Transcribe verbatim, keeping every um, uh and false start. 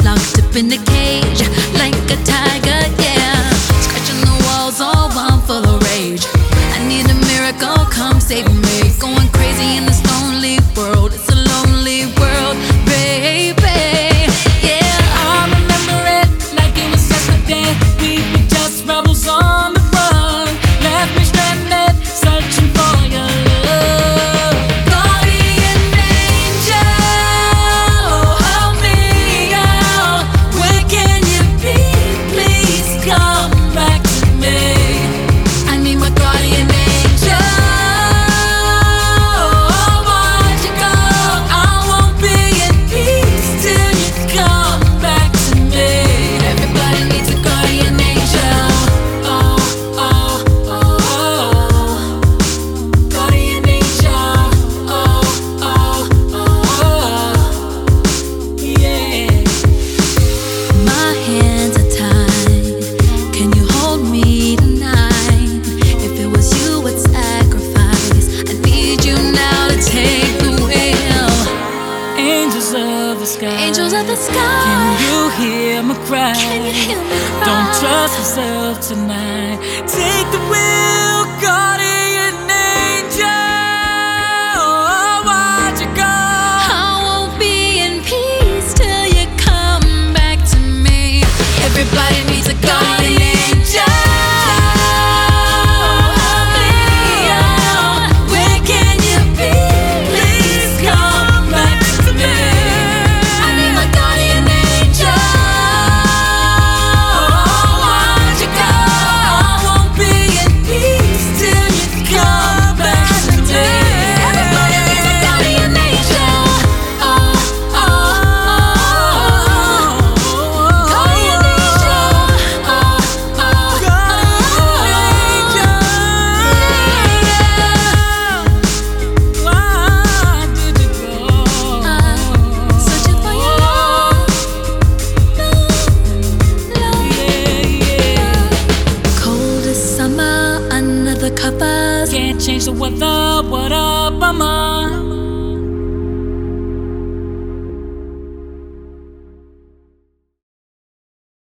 locked up in a cage like a tiger, yeah. Scratching the walls, all I'm full of rage. I need a miracle, come save me. Going crazy in this lonely world. It's a lonely world, baby. Yeah, I remember it like it was yesterday. We were just rebels on the run. Left me stranded, searching for your love. Guardian angel, help me out. Where can you be? Please come back to me. I need my guardian angel. Why'd you go? I won't be in peace till you come back to me. Everybody needs a guardian angel. Oh, oh, oh. Guardian angel. Oh, oh, oh. Yeah. My hands are tied. Can you hold me tonight? If it was you, I'd sacrifice. I need you now to take the wheel. Angels of the sky. Angels of the Can sky. you hear me cry? Can you hear me cry? Don't trust yourself tonight. Take the wheel, guardian angel. Why'd you go? I won't be in peace till you come back to me. Everybody needs a guardian angel. Help me out. Where can you be? Please come back to me. I need my guardian angel. Why'd you go? I won't be in peace till you come back to me. Everybody needs a guardian angel. Oh, oh, oh. Guardian angel. Oh, oh, Why did you go? Searching for your love, love, Yeah, yeah. Cold as summer under the covers. Can't change the weather. What up? I'm up.